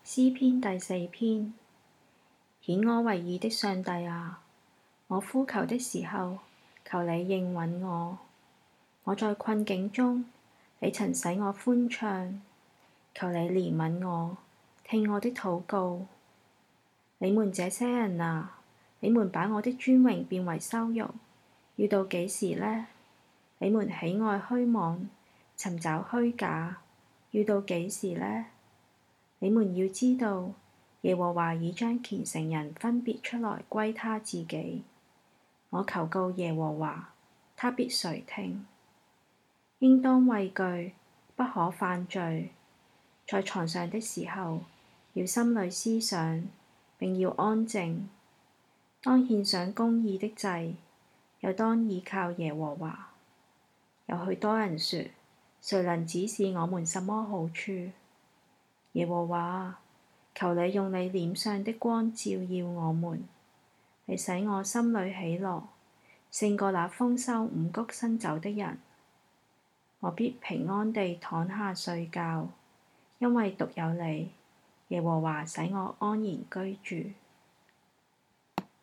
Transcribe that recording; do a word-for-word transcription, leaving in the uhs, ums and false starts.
詩篇第四篇。顯我為義的上帝啊，我呼求的時候，求你應允我。我在困境中，你曾使我歡暢，求你憐憫我，聽我的禱告。你們這些人啊，你們把我的尊榮變為羞辱，要到幾時呢？你們喜愛虛妄，尋找虛假，要到幾時呢？你們要知道，耶和華已將虔誠人分別出來歸他自己。我求告耶和華，他必垂聽。應當畏懼，不可犯罪。在床上的時候，要心裏思想，並要安靜。當獻上公義的祭，又當倚靠耶和華。有許多人說：誰能指示我們什麼好處？耶和華啊，求你用你臉上的光照耀我們。你使我心裏喜樂，勝過那豐收五穀新酒的人。我必平安地躺下睡覺，因為獨有你，耶和華使我安然居住。